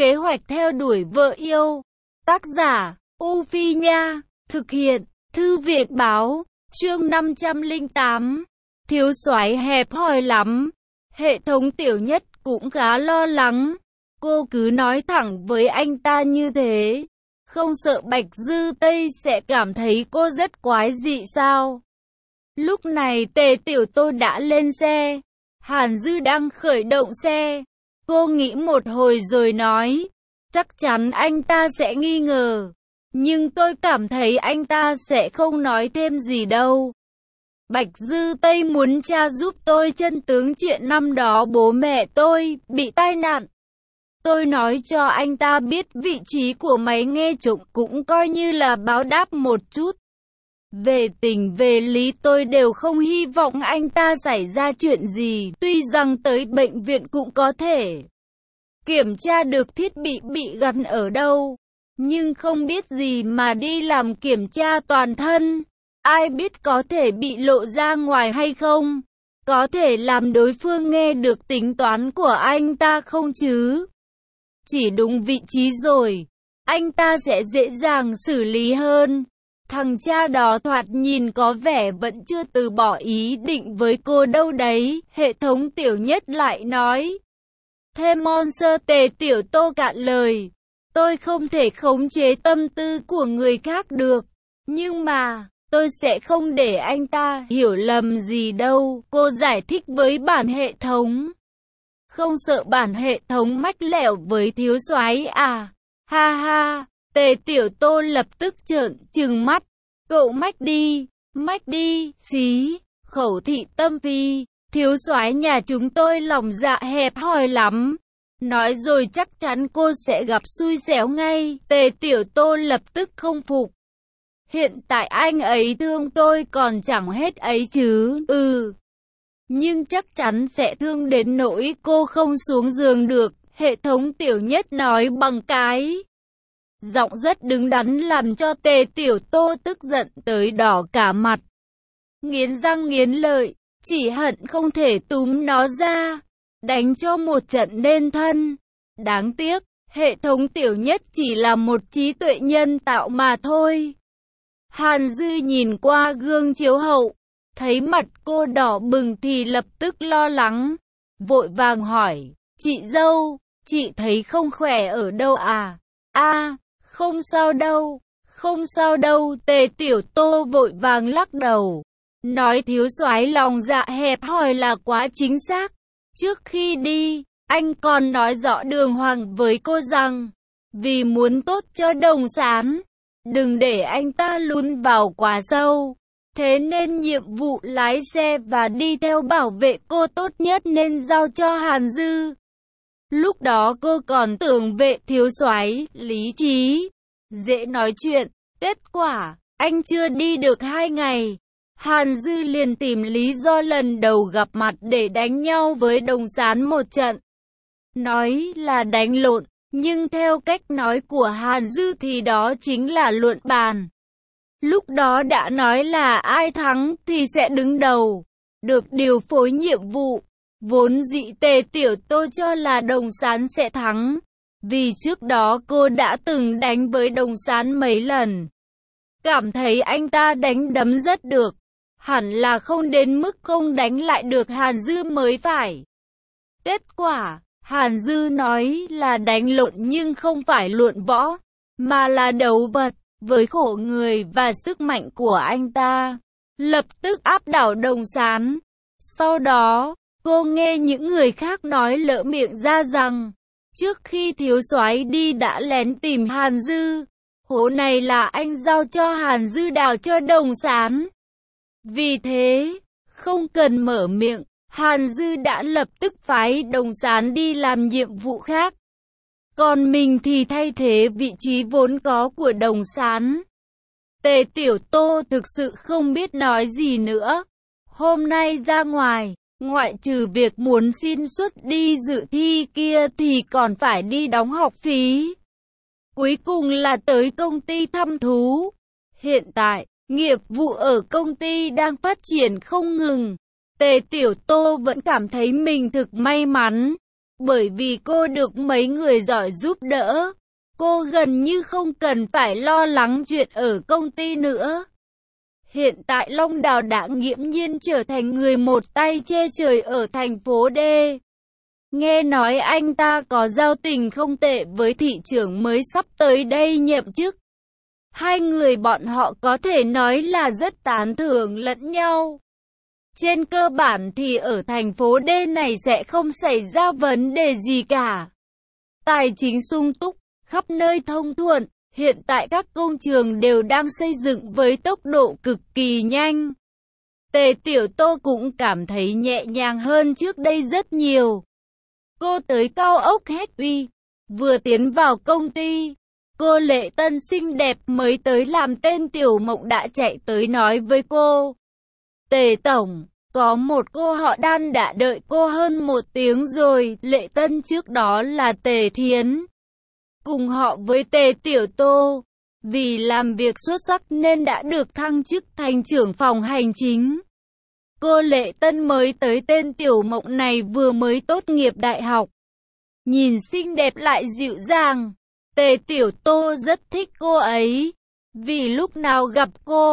Kế hoạch theo đuổi vợ yêu. Tác giả, U Phi Nha. Thực hiện, Thư viện báo. Chương 508. Thiếu soái hẹp hòi lắm. Hệ thống Tiểu Nhất cũng khá lo lắng. Cô cứ nói thẳng với anh ta như thế. Không sợ Bạch Dư Tây sẽ cảm thấy cô rất quái dị sao? Lúc này Tề Tiểu Tô đã lên xe. Hàn Dư đang khởi động xe. Cô nghĩ một hồi rồi nói. Chắc chắn anh ta sẽ nghi ngờ. Nhưng tôi cảm thấy anh ta sẽ không nói thêm gì đâu. Bạch Dư Tây muốn tra giúp tôi chân tướng chuyện năm đó bố mẹ tôi bị tai nạn. Tôi nói cho anh ta biết vị trí của máy nghe trộm cũng coi như là báo đáp một chút. Về tình về lý tôi đều không hy vọng anh ta xảy ra chuyện gì. Tuy rằng tới bệnh viện cũng có thể kiểm tra được thiết bị gắn ở đâu. Nhưng không biết gì mà đi làm kiểm tra toàn thân. Ai biết có thể bị lộ ra ngoài hay không? Có thể làm đối phương nghe được tính toán của anh ta không chứ? Chỉ đúng vị trí rồi, anh ta sẽ dễ dàng xử lý hơn. Thằng cha đó thoạt nhìn có vẻ vẫn chưa từ bỏ ý định với cô đâu đấy. Hệ thống Tiểu Nhất lại nói. Thêm Monster Tề Tiểu Tô cạn lời. Tôi không thể khống chế tâm tư của người khác được. Nhưng mà, tôi sẽ không để anh ta hiểu lầm gì đâu. Cô giải thích với bản hệ thống. Không sợ bản hệ thống mách lẻo với thiếu soái à? Ha ha, Tề Tiểu Tô lập tức trợn trừng mắt. Cậu mách đi, xí, khẩu thị tâm phi. Thiếu soái nhà chúng tôi lòng dạ hẹp hòi lắm. Nói rồi chắc chắn cô sẽ gặp xui xẻo ngay. Tề Tiểu Tô lập tức không phục. Hiện tại anh ấy thương tôi còn chẳng hết ấy chứ. Nhưng chắc chắn sẽ thương đến nỗi cô không xuống giường được. Hệ thống Tiểu Nhất nói bằng cái giọng rất đứng đắn làm cho Tề Tiểu Tô tức giận tới đỏ cả mặt. Nghiến răng nghiến lợi, chỉ hận không thể túm nó ra, đánh cho một trận nên thân. Đáng tiếc, hệ thống Tiểu Nhất chỉ là một trí tuệ nhân tạo mà thôi. Hàn Dư nhìn qua gương chiếu hậu, thấy mặt cô đỏ bừng thì lập tức lo lắng, vội vàng hỏi, chị dâu, chị thấy không khỏe ở đâu à? Không sao đâu, Tề Tiểu Tô vội vàng lắc đầu, nói thiếu soái lòng dạ hẹp hòi là quá chính xác. Trước khi đi, anh còn nói rõ đường hoàng với cô rằng, vì muốn tốt cho Đồng Sán, đừng để anh ta lún vào quá sâu. Thế nên nhiệm vụ lái xe và đi theo bảo vệ cô tốt nhất nên giao cho Hàn Dư. Lúc đó cô còn tưởng vệ thiếu soái lý trí, dễ nói chuyện. Kết quả, anh chưa đi được 2 ngày. Hàn Dư liền tìm lý do lần đầu gặp mặt để đánh nhau với Đồng Sán một trận. Nói là đánh lộn, nhưng theo cách nói của Hàn Dư thì đó chính là luận bàn. Lúc đó đã nói là ai thắng thì sẽ đứng đầu, được điều phối nhiệm vụ. Vốn dĩ Tề Tiểu Tô cho là Đồng Sán sẽ thắng, vì trước đó cô đã từng đánh với Đồng Sán mấy lần. Cảm thấy anh ta đánh đấm rất được, hẳn là không đến mức không đánh lại được Hàn Dư mới phải. Kết quả, Hàn Dư nói là đánh lộn nhưng không phải luận võ, mà là đấu vật. Với khổ người và sức mạnh của anh ta, lập tức áp đảo Đồng Sán. Sau đó, cô nghe những người khác nói lỡ miệng ra rằng, trước khi thiếu soái đi đã lén tìm Hàn Dư. Hố này là anh giao cho Hàn Dư đào cho Đồng Sán. Vì thế, không cần mở miệng, Hàn Dư đã lập tức phái Đồng Sán đi làm nhiệm vụ khác. Còn mình thì thay thế vị trí vốn có của Đồng Sán. Tề Tiểu Tô thực sự không biết nói gì nữa. Hôm nay ra ngoài, ngoại trừ việc muốn xin xuất đi dự thi kia thì còn phải đi đóng học phí. Cuối cùng là tới công ty thăm thú. Hiện tại, nghiệp vụ ở công ty đang phát triển không ngừng. Tề Tiểu Tô vẫn cảm thấy mình thực may mắn. Bởi vì cô được mấy người giỏi giúp đỡ, cô gần như không cần phải lo lắng chuyện ở công ty nữa. Hiện tại Long Đào đã nghiễm nhiên trở thành người một tay che trời ở thành phố D. Nghe nói anh ta có giao tình không tệ với thị trưởng mới sắp tới đây nhậm chức. Hai người bọn họ có thể nói là rất tán thưởng lẫn nhau. Trên cơ bản thì ở thành phố D này sẽ không xảy ra vấn đề gì cả. Tài chính sung túc, khắp nơi thông thuận, hiện tại các công trường đều đang xây dựng với tốc độ cực kỳ nhanh. Tề Tiểu Tô cũng cảm thấy nhẹ nhàng hơn trước đây rất nhiều. Cô tới cao ốc hết uy, vừa tiến vào công ty, cô Lệ Tân xinh đẹp mới tới làm tên Tiểu Mộng đã chạy tới nói với cô. Tề Tổng, có một cô họ Đan đã đợi cô hơn 1 tiếng rồi. Lệ Tân trước đó là Tề Thiến, cùng họ với Tề Tiểu Tô. Vì làm việc xuất sắc nên đã được thăng chức thành trưởng phòng hành chính. Cô Lệ Tân mới tới tên Tiểu Mộng này vừa mới tốt nghiệp đại học. Nhìn xinh đẹp lại dịu dàng. Tề Tiểu Tô rất thích cô ấy. Vì lúc nào gặp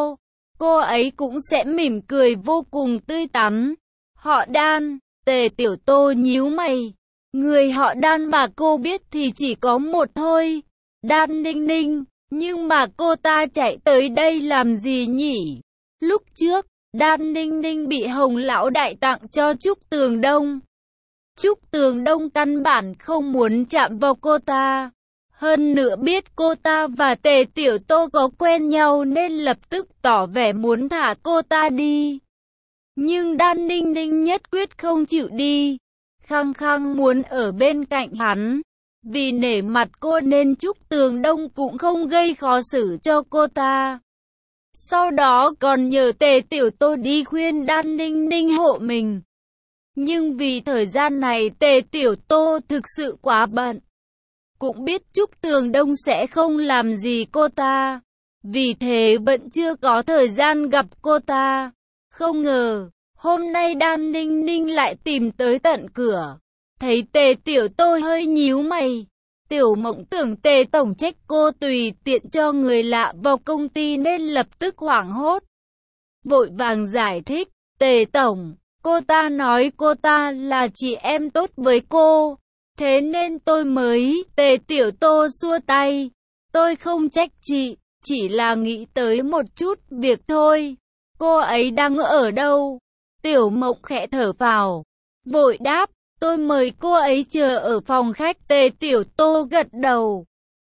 cô ấy cũng sẽ mỉm cười vô cùng tươi tắn. Họ Đan, Tề Tiểu Tô nhíu mày. Người họ Đan mà cô biết thì chỉ có một thôi. Đan Ninh Ninh. Nhưng mà cô ta chạy tới đây làm gì nhỉ? Lúc trước, Đan Ninh Ninh bị Hồng Lão Đại tặng cho Trúc Tường Đông. Trúc Tường Đông căn bản không muốn chạm vào cô ta. Hơn nữa biết cô ta và Tề Tiểu Tô có quen nhau nên lập tức tỏ vẻ muốn thả cô ta đi. Nhưng Đan Ninh Ninh nhất quyết không chịu đi. Khăng khăng muốn ở bên cạnh hắn. Vì nể mặt cô nên Trúc Tường Đông cũng không gây khó xử cho cô ta. Sau đó còn nhờ Tề Tiểu Tô đi khuyên Đan Ninh Ninh hộ mình. Nhưng vì thời gian này Tề Tiểu Tô thực sự quá bận. Cũng biết Trúc Tường Đông sẽ không làm gì cô ta. Vì thế vẫn chưa có thời gian gặp cô ta. Không ngờ, hôm nay Đan Ninh Ninh lại tìm tới tận cửa. Thấy Tề Tiểu Tô hơi nhíu mày. Tiểu Mộng tưởng Tề Tổng trách cô tùy tiện cho người lạ vào công ty nên lập tức hoảng hốt. Vội vàng giải thích, Tề Tổng, cô ta nói cô ta là chị em tốt với cô. Thế nên tôi mới. Tề Tiểu Tô xua tay. Tôi không trách chị, chỉ là nghĩ tới một chút việc thôi. Cô ấy đang ở đâu? Tiểu Mộng khẽ thở phào, vội đáp. Tôi mời cô ấy chờ ở phòng khách. Tề Tiểu Tô gật đầu.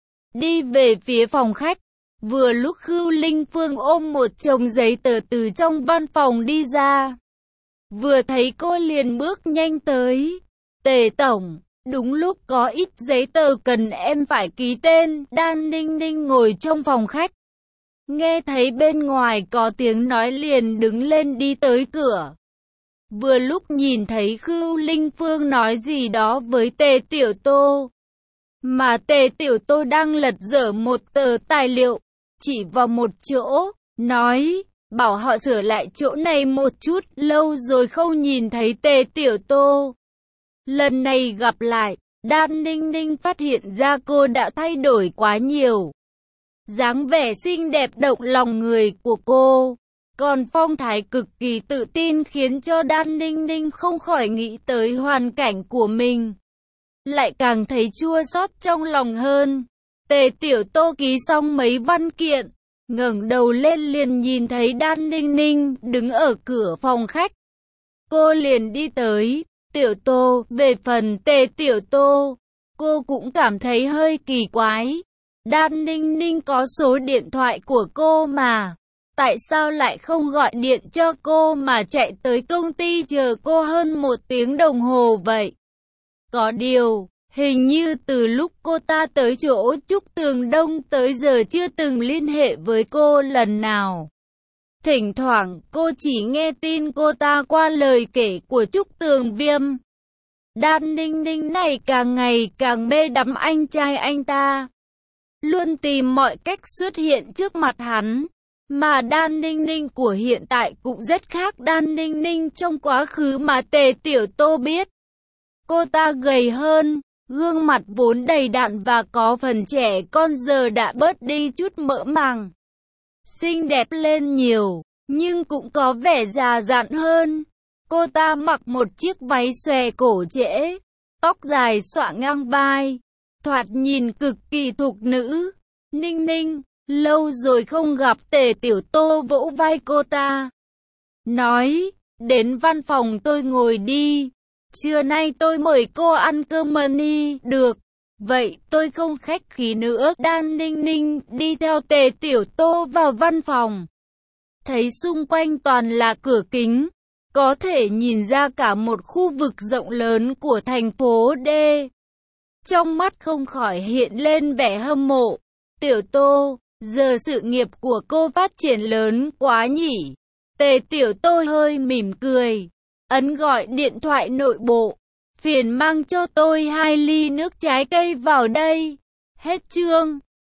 Đi về phía phòng khách. Vừa lúc Khưu Linh Phương ôm một chồng giấy tờ từ trong văn phòng đi ra. Vừa thấy cô liền bước nhanh tới. Tề Tổng, đúng lúc có ít giấy tờ cần em phải ký tên. Đan Ninh Ninh ngồi trong phòng khách. Nghe thấy bên ngoài có tiếng nói liền đứng lên đi tới cửa. Vừa lúc nhìn thấy Khưu Linh Phương nói gì đó với Tề Tiểu Tô. Mà Tề Tiểu Tô đang lật dở một tờ tài liệu, chỉ vào một chỗ, nói, bảo họ sửa lại chỗ này một chút. Lâu rồi không nhìn thấy Tề Tiểu Tô. Lần này gặp lại, Đan Ninh Ninh phát hiện ra cô đã thay đổi quá nhiều. Dáng vẻ xinh đẹp động lòng người của cô. Còn phong thái cực kỳ tự tin khiến cho Đan Ninh Ninh không khỏi nghĩ tới hoàn cảnh của mình. Lại càng thấy chua xót trong lòng hơn. Tề Tiểu Tô ký xong mấy văn kiện, ngẩng đầu lên liền nhìn thấy Đan Ninh Ninh đứng ở cửa phòng khách. Cô liền đi tới. Tiểu Tô, về phần Tề Tiểu Tô, cô cũng cảm thấy hơi kỳ quái. Đan Ninh Ninh có số điện thoại của cô mà. Tại sao lại không gọi điện cho cô mà chạy tới công ty chờ cô hơn 1 tiếng đồng hồ vậy? Có điều, hình như từ lúc cô ta tới chỗ Trúc Tường Đông tới giờ chưa từng liên hệ với cô lần nào. Thỉnh thoảng cô chỉ nghe tin cô ta qua lời kể của Trúc Tường Viêm. Đan Ninh Ninh này càng ngày càng mê đắm anh trai anh ta. Luôn tìm mọi cách xuất hiện trước mặt hắn. Mà Đan Ninh Ninh của hiện tại cũng rất khác Đan Ninh Ninh trong quá khứ mà Tề Tiểu Tô biết. Cô ta gầy hơn, gương mặt vốn đầy đặn và có phần trẻ con giờ đã bớt đi chút mỡ màng. Xinh đẹp lên nhiều, nhưng cũng có vẻ già dặn hơn. Cô ta mặc một chiếc váy xòe cổ trễ, tóc dài xõa ngang vai, thoạt nhìn cực kỳ thục nữ. Ninh Ninh, lâu rồi không gặp. Tề Tiểu Tô vỗ vai cô ta, nói, đến văn phòng tôi ngồi đi. Trưa nay tôi mời cô ăn cơm money. Được, vậy tôi không khách khí nữa. Đan Ninh Ninh đi theo Tề Tiểu Tô vào văn phòng. Thấy xung quanh toàn là cửa kính, có thể nhìn ra cả một khu vực rộng lớn của thành phố D. Trong mắt không khỏi hiện lên vẻ hâm mộ. Tiểu Tô, giờ sự nghiệp của cô phát triển lớn quá nhỉ? Tề Tiểu Tô hơi mỉm cười, ấn gọi điện thoại nội bộ. Phiền mang cho tôi 2 ly nước trái cây vào đây. Hết chương.